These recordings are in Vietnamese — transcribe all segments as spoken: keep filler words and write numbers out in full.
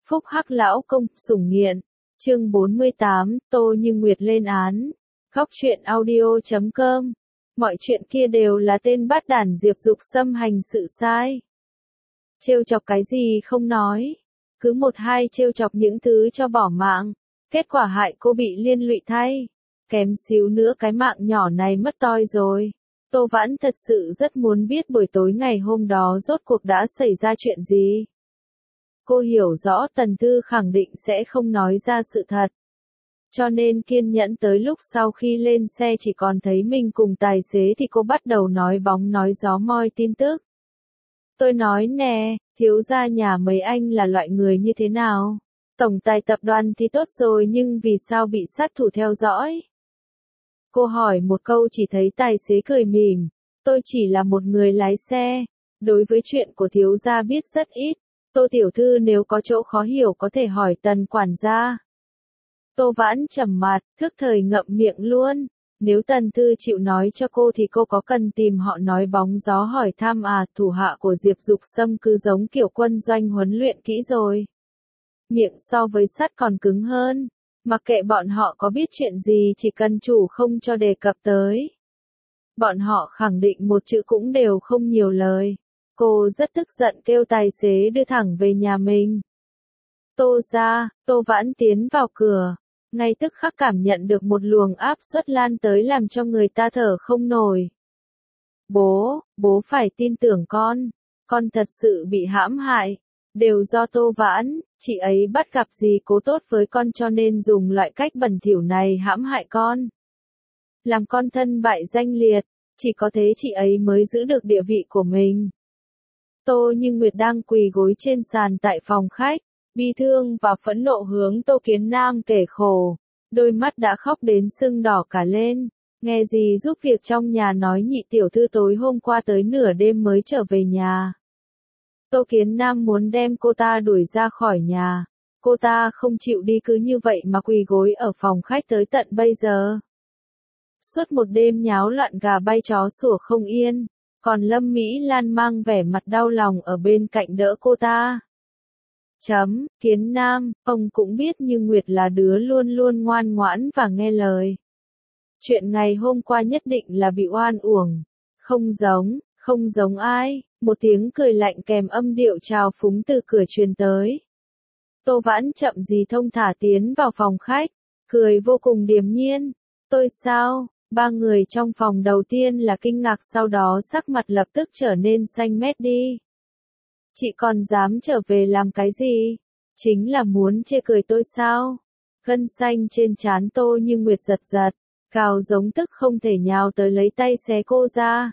Phúc Hắc lão công, sủng nghiện. Chương bốn mươi tám, Tô Như Nguyệt lên án. Góc truyện audio chấm com. Mọi chuyện kia đều là tên bát đản Diệp Dục xâm hành sự sai. Trêu chọc cái gì không nói. Cứ một hai trêu chọc những thứ cho bỏ mạng. Kết quả hại cô bị liên lụy thay. Kém xíu nữa cái mạng nhỏ này mất toi rồi. Tô Vãn thật sự rất muốn biết buổi tối ngày hôm đó rốt cuộc đã xảy ra chuyện gì. Cô hiểu rõ Tần Tư khẳng định sẽ không nói ra sự thật. Cho nên kiên nhẫn tới lúc sau khi lên xe chỉ còn thấy mình cùng tài xế thì cô bắt đầu nói bóng nói gió moi tin tức. Tôi nói nè, thiếu gia nhà mấy anh là loại người như thế nào? Tổng tài tập đoàn thì tốt rồi nhưng vì sao bị sát thủ theo dõi? Cô hỏi một câu chỉ thấy tài xế cười mỉm. Tôi chỉ là một người lái xe. Đối với chuyện của thiếu gia biết rất ít. Tô tiểu thư nếu có chỗ khó hiểu có thể hỏi Tần quản gia. Tô Vãn trầm mặt, thức thời ngậm miệng luôn. Nếu Tần Thư chịu nói cho cô thì cô có cần tìm họ nói bóng gió hỏi thăm à? Thủ hạ của Diệp Dục Xâm cứ giống kiểu quân doanh huấn luyện kỹ rồi. Miệng so với sắt còn cứng hơn. Mặc kệ bọn họ có biết chuyện gì chỉ cần chủ không cho đề cập tới. Bọn họ khẳng định một chữ cũng đều không nhiều lời. Cô rất tức giận kêu tài xế đưa thẳng về nhà mình. Tô ra, Tô Vãn tiến vào cửa. Ngay tức khắc cảm nhận được một luồng áp suất lan tới làm cho người ta thở không nổi. Bố, bố phải tin tưởng con. Con thật sự bị hãm hại. Đều do Tô Vãn, chị ấy bắt gặp gì cố tốt với con cho nên dùng loại cách bẩn thỉu này hãm hại con. Làm con thân bại danh liệt, chỉ có thế chị ấy mới giữ được địa vị của mình. Tô Như Nguyệt đang quỳ gối trên sàn tại phòng khách, bi thương và phẫn nộ hướng Tô Kiến Nam kể khổ, đôi mắt đã khóc đến sưng đỏ cả lên. Nghe gì giúp việc trong nhà nói nhị tiểu thư tối hôm qua tới nửa đêm mới trở về nhà. Tô Kiến Nam muốn đem cô ta đuổi ra khỏi nhà. Cô ta không chịu đi cứ như vậy mà quỳ gối ở phòng khách tới tận bây giờ. Suốt một đêm nháo loạn gà bay chó sủa không yên. Còn Lâm Mỹ Lan mang vẻ mặt đau lòng ở bên cạnh đỡ cô ta. Chấm, Kiến Nam, ông cũng biết như Nguyệt là đứa luôn luôn ngoan ngoãn và nghe lời. Chuyện ngày hôm qua nhất định là bị oan uổng. Không giống, không giống ai, một tiếng cười lạnh kèm âm điệu trào phúng từ cửa truyền tới. Tô Vãn chậm gì thông thả tiến vào phòng khách, cười vô cùng điềm nhiên. Tôi sao? Ba người trong phòng đầu tiên là kinh ngạc sau đó sắc mặt lập tức trở nên xanh mét đi. Chị còn dám trở về làm cái gì? Chính là muốn chê cười tôi sao? Gân xanh trên trán Tô Như Nguyệt giật giật, cào giống tức không thể nhào tới lấy tay xé cô ra.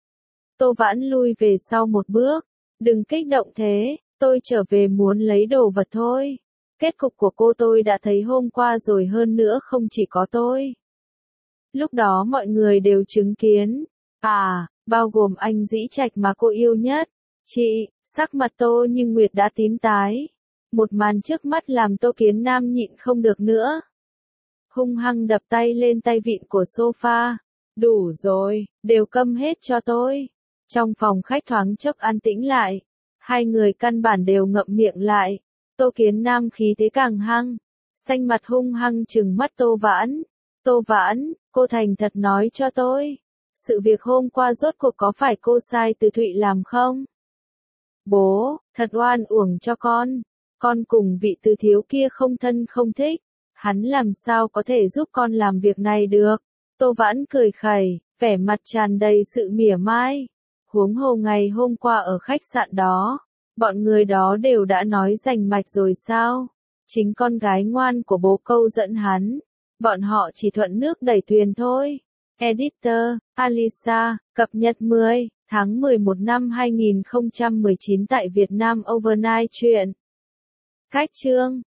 Tô Vãn lui về sau một bước. Đừng kích động thế, tôi trở về muốn lấy đồ vật thôi. Kết cục của cô tôi đã thấy hôm qua rồi hơn nữa không chỉ có tôi. Lúc đó mọi người đều chứng kiến. À, bao gồm anh Dĩ Trạch mà cô yêu nhất. Chị, sắc mặt Tô Như Nguyệt đã tím tái. Một màn trước mắt làm Tô Kiến Nam nhịn không được nữa. Hung hăng đập tay lên tay vịn của sofa. Đủ rồi, đều câm hết cho tôi. Trong phòng khách thoáng chốc an tĩnh lại. Hai người căn bản đều ngậm miệng lại. Tô Kiến Nam khí thế càng hăng. Xanh mặt hung hăng trừng mắt Tô Vãn. Tô Vãn, cô thành thật nói cho tôi. Sự việc hôm qua rốt cuộc có phải cô sai từ Thụy làm không? Bố, thật oan uổng cho con. Con cùng vị Từ thiếu kia không thân không thích. Hắn làm sao có thể giúp con làm việc này được? Tô Vãn cười khẩy, vẻ mặt tràn đầy sự mỉa mai. Huống hồ ngày hôm qua ở khách sạn đó, bọn người đó đều đã nói rành mạch rồi sao? Chính con gái ngoan của bố câu dẫn hắn. Bọn họ chỉ thuận nước đẩy thuyền thôi. Editor, Alisa, cập nhật mười tháng mười một năm hai nghìn không trăm mười chín tại Việt Nam Overnight truyện. Khách chương